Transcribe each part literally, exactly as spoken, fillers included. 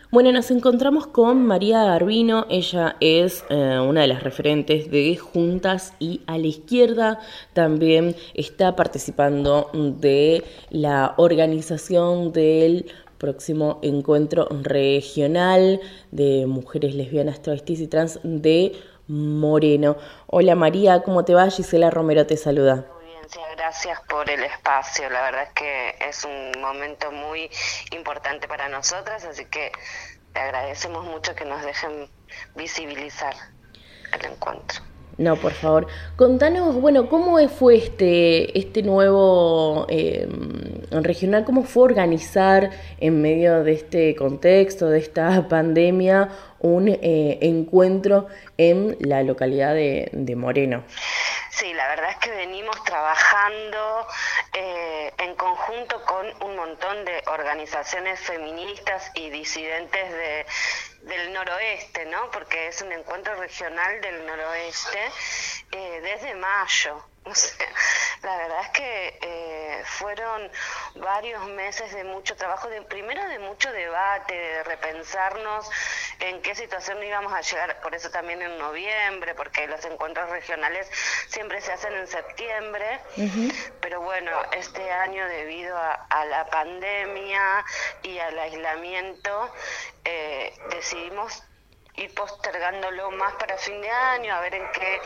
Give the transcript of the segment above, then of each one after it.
Bueno, nos encontramos con María Garbino. Ella es eh, una de las referentes de Juntas y a la Izquierda. También está participando de la organización del próximo encuentro regional de mujeres lesbianas, travestis y trans de Moreno. Hola María, ¿cómo te va? Gisela Romero te saluda. Gracias por el espacio, la verdad es que es un momento muy importante para nosotras, así que te agradecemos mucho que nos dejen visibilizar el encuentro. No, por favor. Contanos, bueno, ¿cómo fue este, este nuevo eh, regional? ¿Cómo fue organizar en medio de este contexto, de esta pandemia, un eh, encuentro en la localidad de, de Moreno? Sí, la verdad es que venimos trabajando eh, en conjunto con un montón de organizaciones feministas y disidentes de, del noroeste, ¿no? Porque es un encuentro regional del noroeste eh, desde mayo. O sea, la verdad es que eh, fueron varios meses de mucho trabajo, de, primero de mucho debate, de repensarnos en qué situación íbamos a llegar, por eso también en noviembre, porque los encuentros regionales siempre se hacen en septiembre, uh-huh. Pero bueno, este año debido a, a la pandemia y al aislamiento, eh, decidimos ir postergándolo más para fin de año, a ver en qué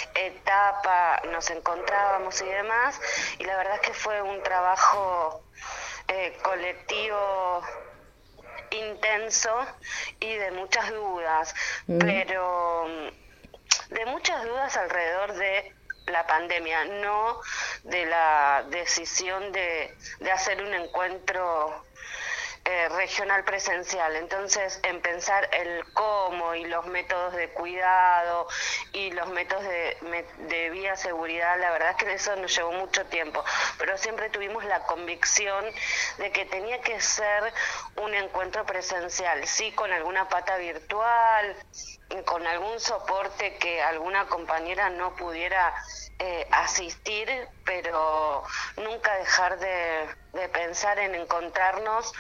etapa nos encontrábamos y demás, y la verdad es que fue un trabajo eh, colectivo intenso y de muchas dudas, mm. pero de muchas dudas alrededor de la pandemia, no de la decisión de, de hacer un encuentro Eh, regional presencial. Entonces, en pensar el cómo y los métodos de cuidado y los métodos de, de bioseguridad, la verdad es que eso nos llevó mucho tiempo, pero siempre tuvimos la convicción de que tenía que ser un encuentro presencial, sí, con alguna pata virtual, con algún soporte que alguna compañera no pudiera eh, asistir, pero nunca dejar de, de pensar en encontrarnos.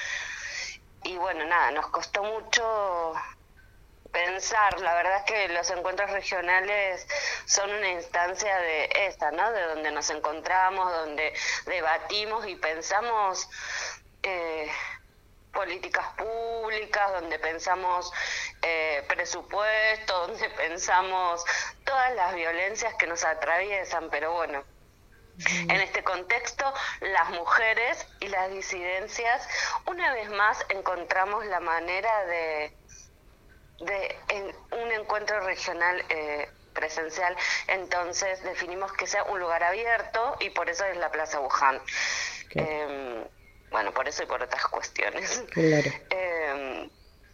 Y bueno, nada, nos costó mucho pensar, la verdad es que los encuentros regionales son una instancia de esta, ¿no? De donde nos encontramos, donde debatimos y pensamos eh, políticas públicas, donde pensamos eh, presupuesto, donde pensamos todas las violencias que nos atraviesan, pero bueno. En este contexto, las mujeres y las disidencias, una vez más encontramos la manera de, de en un encuentro regional eh, presencial, entonces definimos que sea un lugar abierto y por eso es la Plaza Wuhan. Claro. Eh, bueno, por eso y por otras cuestiones. Claro. Eh,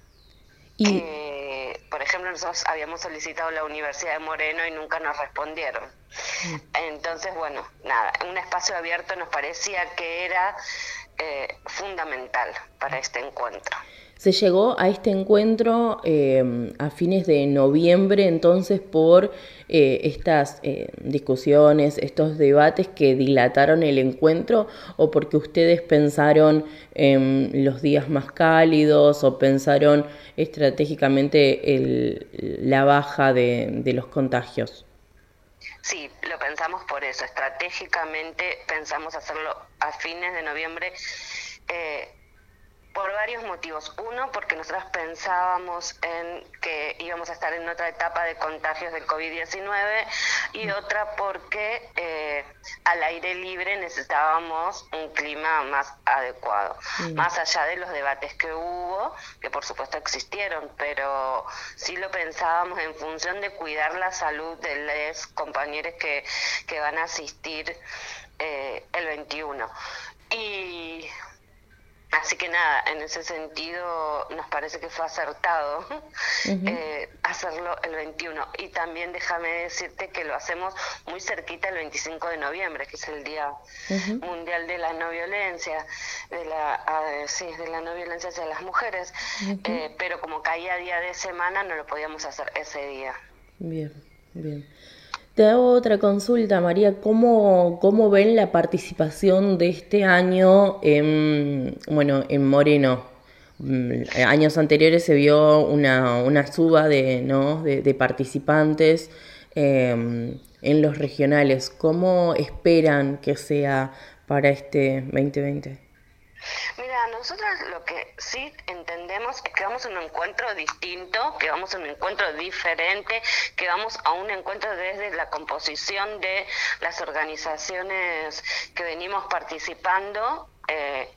y... que, por ejemplo, nosotros habíamos solicitado la Universidad de Moreno y nunca nos respondieron. Entonces, bueno, nada, un espacio abierto nos parecía que era eh, fundamental para este encuentro. Se llegó a este encuentro eh, a fines de noviembre, entonces, por eh, estas eh, discusiones, estos debates que dilataron el encuentro, o porque ustedes pensaron en los días más cálidos, o pensaron estratégicamente el, la baja de, de los contagios. Sí, lo pensamos por eso, estratégicamente pensamos hacerlo a fines de noviembre, eh, por varios motivos. Uno, porque nosotros pensábamos en que íbamos a estar en otra etapa de contagios del covid diecinueve y otra porque eh, al aire libre necesitábamos un clima más adecuado. Mm. Más allá de los debates que hubo, que por supuesto existieron, pero sí lo pensábamos en función de cuidar la salud de los compañeros que, que van a asistir eh, el veintiuno. Y... Así que nada, en ese sentido nos parece que fue acertado uh-huh. eh, hacerlo el veintiuno. Y también déjame decirte que lo hacemos muy cerquita el veinticinco de noviembre, que es el Día uh-huh. Mundial de la No Violencia, de la, uh, sí, de la no violencia hacia las mujeres, uh-huh. eh, pero como caía día de semana no lo podíamos hacer ese día. Bien, bien. Te hago otra consulta, María. ¿Cómo, cómo ven la participación de este año en, bueno, en Moreno? mm, años anteriores se vio una, una suba de, ¿no? de, de participantes eh, en los regionales. ¿Cómo esperan que sea para este veinte veinte? Mira, nosotros lo que sí entendemos es que vamos a un encuentro distinto, que vamos a un encuentro diferente, que vamos a un encuentro desde la composición de las organizaciones que venimos participando. Eh,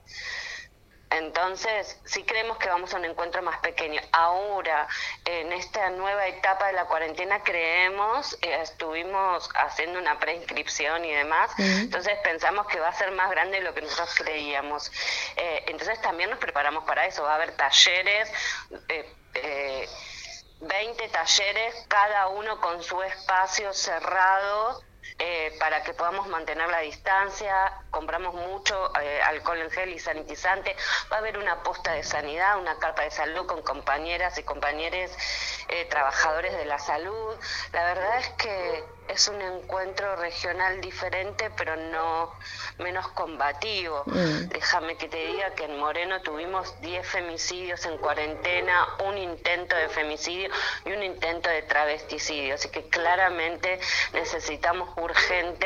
Entonces, sí creemos que vamos a un encuentro más pequeño. Ahora, en esta nueva etapa de la cuarentena, creemos, eh, estuvimos haciendo una preinscripción y demás, uh-huh. Entonces pensamos que va a ser más grande de lo que nosotros creíamos. Eh, entonces también nos preparamos para eso. Va a haber talleres, eh, eh, veinte talleres, cada uno con su espacio cerrado, Eh, para que podamos mantener la distancia. Compramos mucho eh, alcohol en gel y sanitizante. Va a haber una posta de sanidad, una carpa de salud con compañeras y compañeros eh, trabajadores de la salud. La verdad es que es un encuentro regional diferente, pero no menos combativo. Mm. Déjame que te diga que en Moreno tuvimos diez femicidios en cuarentena, un intento de femicidio y un intento de travesticidio. Así que claramente necesitamos urgente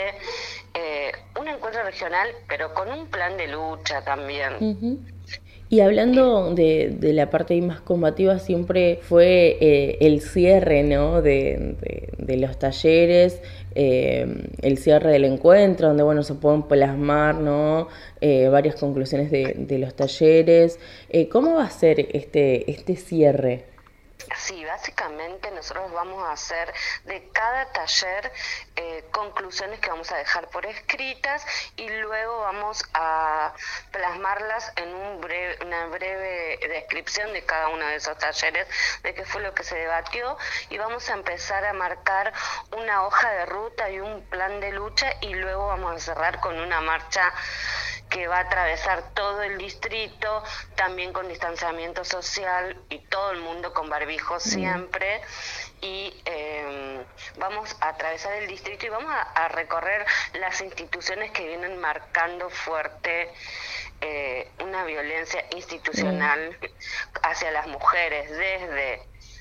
eh, un encuentro regional, pero con un plan de lucha también. Uh-huh. Y hablando de, de la parte más combativa, siempre fue eh, el cierre, ¿no? de, de, de los talleres, eh, el cierre del encuentro, donde bueno se pueden plasmar, ¿no? eh, varias conclusiones de, de los talleres. Eh, ¿Cómo va a ser este, este cierre? Sí, básicamente nosotros vamos a hacer de cada taller eh, conclusiones que vamos a dejar por escritas y luego vamos a plasmarlas en un breve, una breve descripción de cada uno de esos talleres, de qué fue lo que se debatió, y vamos a empezar a marcar una hoja de ruta y un plan de lucha, y luego vamos a cerrar con una marcha que va a atravesar todo el distrito, también con distanciamiento social y todo el mundo con barbijo siempre, y eh, vamos a atravesar el distrito y vamos a, a recorrer las instituciones que vienen marcando fuerte eh, una violencia institucional hacia las mujeres, desde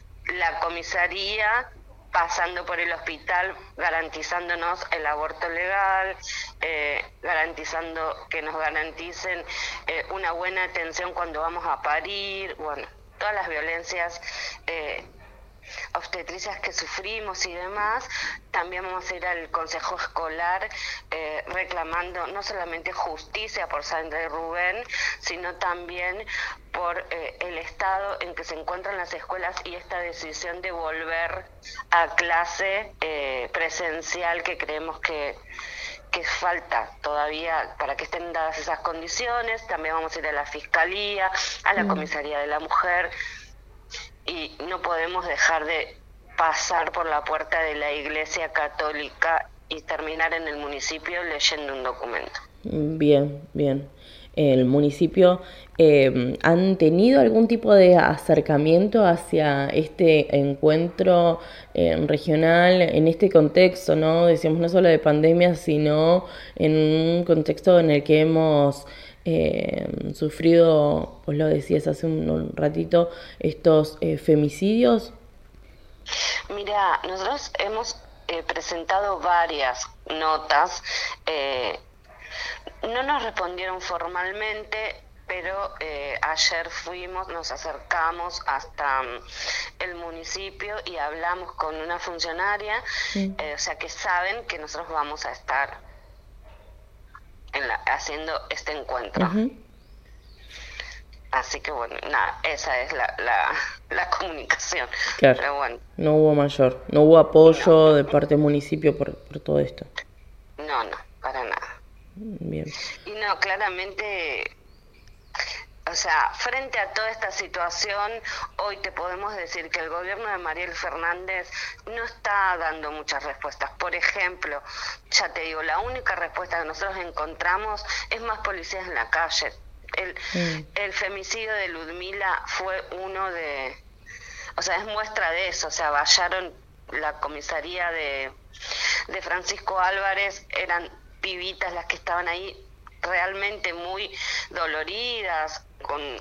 la comisaría, pasando por el hospital, garantizándonos el aborto legal, eh, garantizando que nos garanticen eh, una buena atención cuando vamos a parir, bueno, todas las violencias eh, obstetricias que sufrimos y demás. También vamos a ir al consejo escolar eh, reclamando no solamente justicia por Sandra y Rubén, sino también por eh, el estado en que se encuentran las escuelas y esta decisión de volver a clase eh, presencial, que creemos que que falta todavía para que estén dadas esas condiciones. También vamos a ir a la Fiscalía, a la Comisaría de la Mujer, y no podemos dejar de pasar por la puerta de la Iglesia Católica y terminar en el municipio leyendo un documento. Bien, bien. El municipio, eh, ¿han tenido algún tipo de acercamiento hacia este encuentro eh, regional en este contexto, ¿no? Decíamos, no solo de pandemia, sino en un contexto en el que hemos eh, sufrido, pues lo decías hace un, un ratito, estos eh, femicidios? Mira, nosotros hemos eh, presentado varias notas. eh, No nos respondieron formalmente, pero eh, ayer fuimos, nos acercamos hasta um, el municipio y hablamos con una funcionaria, sí. eh, o sea que saben que nosotros vamos a estar en la, haciendo este encuentro. Uh-huh. Así que bueno, nada, esa es la, la, la comunicación. Claro, pero bueno. No hubo mayor, no hubo apoyo no. de parte del municipio por, por todo esto. No, no, para nada. Bien. Y no, claramente, o sea, frente a toda esta situación, hoy te podemos decir que el gobierno de Mariel Fernández no está dando muchas respuestas. Por ejemplo, ya te digo, la única respuesta que nosotros encontramos es más policías en la calle. El, mm. el femicidio de Ludmila fue uno de, o sea, es muestra de eso. O sea, vallaron la comisaría de, de Francisco Álvarez, eran pibitas las que estaban ahí, realmente muy doloridas, con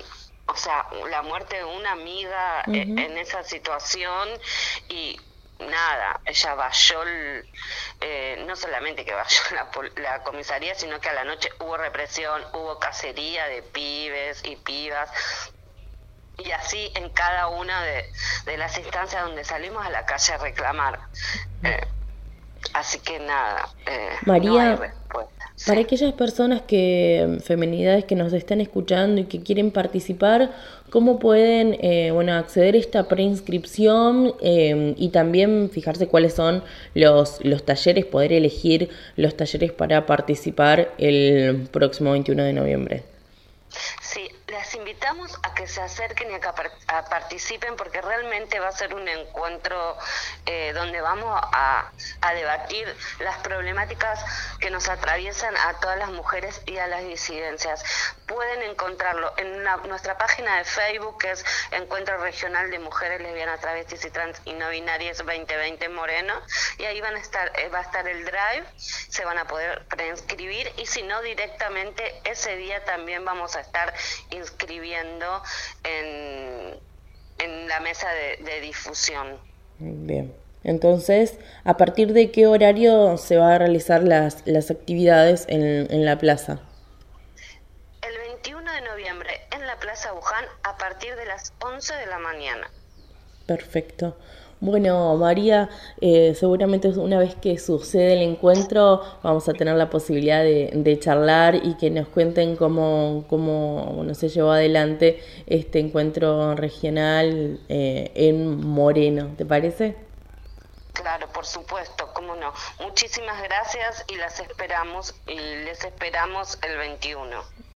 o sea, la muerte de una amiga eh, Ujú. en esa situación y nada, ella vayó, el- eh, no solamente que vayó la, pol- la comisaría, sino que a la noche hubo represión, hubo cacería de pibes y pibas, y así en cada una de, de las instancias donde salimos a la calle a reclamar. Eh, Así que nada, eh, no hay María, respuesta. Sí. para aquellas personas que, feminidades que nos están escuchando y que quieren participar, ¿cómo pueden eh, bueno, acceder a esta preinscripción eh, y también fijarse cuáles son los, los talleres, poder elegir los talleres para participar el próximo veintiuno de noviembre? Sí, les invitamos a que se acerquen y a que par- a participen porque realmente va a ser un encuentro eh, donde vamos a, a debatir las problemáticas que nos atraviesan a todas las mujeres y a las disidencias. Pueden encontrarlo en la- nuestra página de Facebook, que es Encuentro Regional de Mujeres Lesbianas, Travestis y Trans y No Binarias veinte veinte Moreno, y ahí van a estar, eh, va a estar el drive, se van a poder preinscribir, y si no, directamente ese día también vamos a estar inscribiendo en, en la mesa de, de difusión. Bien. Entonces, ¿a partir de qué horario se van a realizar las, las actividades en, en la plaza? El veintiuno de noviembre en la Plaza Buján a partir de las once de la mañana. Perfecto. Bueno, María, eh, seguramente una vez que sucede el encuentro vamos a tener la posibilidad de, de charlar y que nos cuenten cómo, cómo bueno, se llevó adelante este encuentro regional eh, en Moreno. ¿Te parece? Claro, por supuesto, cómo no. Muchísimas gracias y las esperamos y les esperamos el veintiuno.